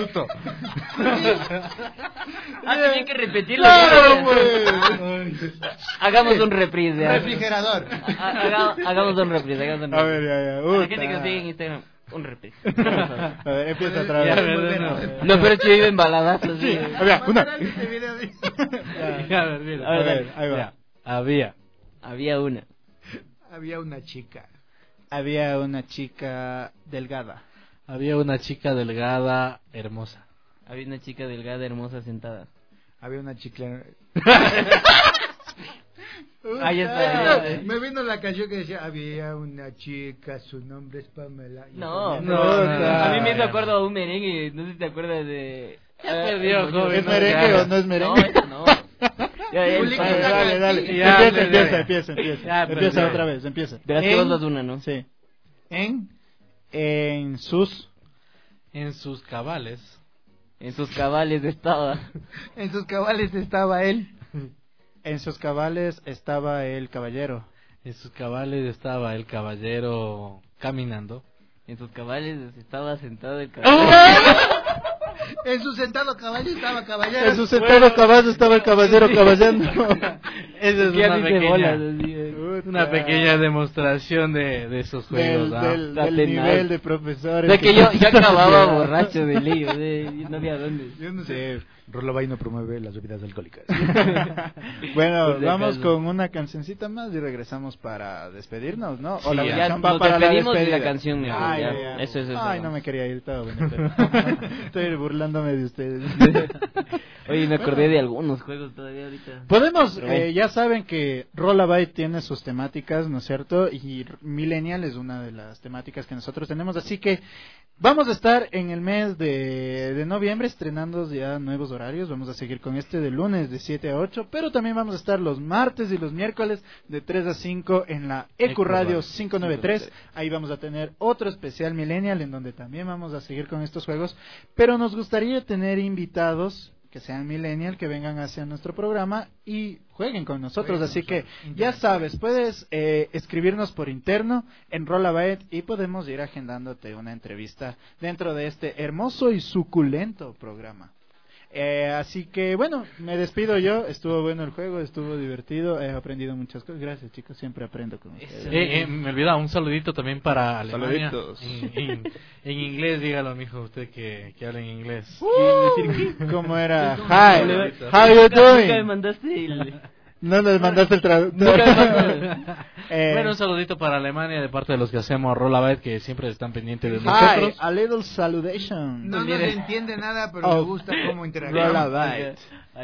Tenía que repetirlo. ¡Claro, güey! Hagamos un reprise. Refrigerador. Hagamos un reprise. A ver, ya. A la gente que nos sigue en Instagram. Un repeat. A ver, empieza otra vez. No, pero es que vive en baladazos. Sí, había una. A ver, mira. A ver, ahí va. Había una. Había una chica. Había una chica delgada. Había una chica delgada, hermosa. Había una chica delgada, hermosa, sentada. Había una chica. Ahí está. Me vino la canción que decía: había una chica, su nombre es Pamela. No, a mí me hizo acuerdo a un merengue. No sé si te acuerdas de. Ya perdió, joven. ¿Es merengue o no es merengue? No. Dale. Empieza. Empieza otra vez, empieza. Verás que vos das una, ¿no? Sí. En sus cabales. En sus cabales estaba. En sus cabales estaba él. En sus cabales estaba el caballero. En sus cabales estaba el caballero caminando. En sus cabales estaba sentado el caballero. En su sentado caballo estaba caballero. En su sentado caballo estaba el caballero caballando. Esa es una pequeña demostración de esos juegos. Del nivel de profesores. De que yo acababa borracho de lío. No había dónde. Yo no sé. Rolabay no promueve las bebidas alcohólicas. Bueno, vamos con una cancioncita más y regresamos para despedirnos, ¿no? Sí, o la canción va para la despedida. La canción, Eso. Ay, no me quería ir todo. Bueno, estoy burlándome de ustedes. Oye, me acordé de algunos juegos todavía ahorita. Podemos, ya saben que Rolabay tiene sus temáticas, ¿no es cierto? Y Millennial es una de las temáticas que nosotros tenemos, así que vamos a estar en el mes de noviembre estrenando ya nuevos horarios. Vamos a seguir con de lunes de 7 a 8, pero también vamos a estar los martes y los miércoles de 3 a 5 en la EQ Radio 593. Ahí vamos a tener otro especial Millennial en donde también vamos a seguir con estos juegos, pero nos gustaría tener invitados que sean millennial, que vengan hacia nuestro programa y jueguen con nosotros. Así que ya sabes, puedes escribirnos por interno en Rolabay y podemos ir agendándote una entrevista dentro de este hermoso y suculento programa. Así que bueno, me despido yo. Estuvo bueno el juego, estuvo divertido, he aprendido muchas cosas. Gracias, chicos, siempre aprendo con ustedes. Me olvidaba un saludito también para Alemania. Saluditos. En inglés, dígalo, mijo, usted que habla en inglés. ¿Cómo era? Hi, how you doing? No nos mandaste el traductor. Bueno, un saludito para Alemania de parte de los que hacemos Rolabay, que siempre están pendientes de nosotros. A little saludation. No se entiende nada, pero me gusta cómo interactuamos. Rolabay.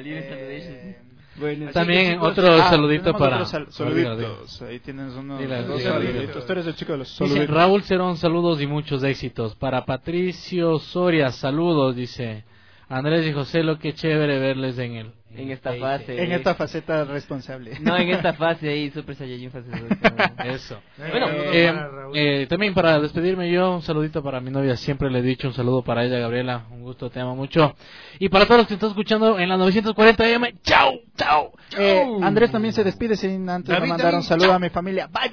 Bueno, también otro saludito para saluditos. Ahí tienes unos saluditos. Tú eres el chico de los saluditos. Dice Raúl Cerón, saludos y muchos éxitos. Para Patricio Soria, saludos, dice Andrés y José, lo que chévere verles en esta fase. En esta faceta responsable. No, en esta fase ahí, Super Saiyajin fase 2. Eso. Bueno, también para despedirme yo, un saludito para mi novia, siempre le he dicho, un saludo para ella, Gabriela, un gusto, te amo mucho. Y para todos los que están escuchando en la 940 AM, chao. Andrés también se despide sin antes de mandar un saludo a mi familia. Bye.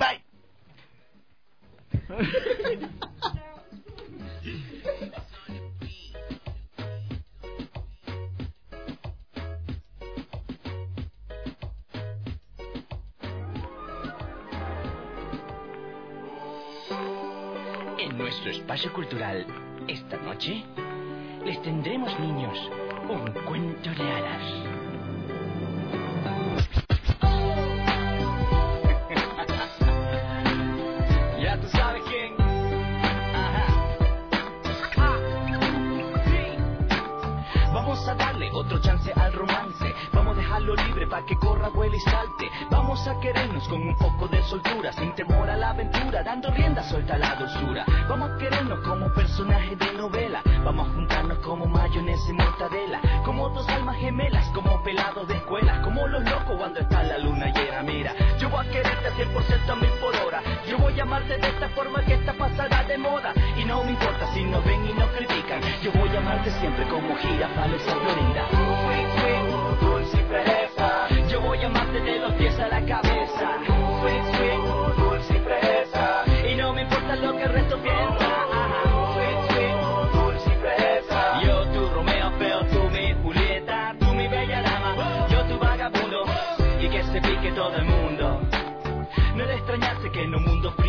En nuestro espacio cultural, esta noche, les tendremos, niños, un cuento de hadas. Ya tú sabes quién. Sí. Vamos a darle otro chance al romance. Vamos a dejarlo libre para que corra, vuele y salte. Vamos a querernos con un poco de soltura, sin temor a la aventura, dando rienda suelta a la dulzura. Vamos a querernos como personajes de novela. Vamos a juntarnos como mayonesa y mortadela, como dos almas gemelas, como pelados de escuela, como los locos cuando está la luna llena. Mira, yo voy a quererte a 100% a 1000 por hora. Yo voy a amarte de esta forma que esta pasará de moda. Y no me importa si nos ven y nos critican. Yo voy a amarte siempre como Girafales a Florinda. Sweet, sweet, dulce y fresa. Yo voy a amarte de los pies a la cabeza. Sweet, sweet, dulce y fresa. Y no me importa lo que el resto piensa. Sweet, sweet, dulce y fresa. Yo tu Romeo feo, tú mi Julieta, tú mi bella dama, yo tu vagabundo. Y que se pique todo el mundo. No es de extrañarse que en un mundo frío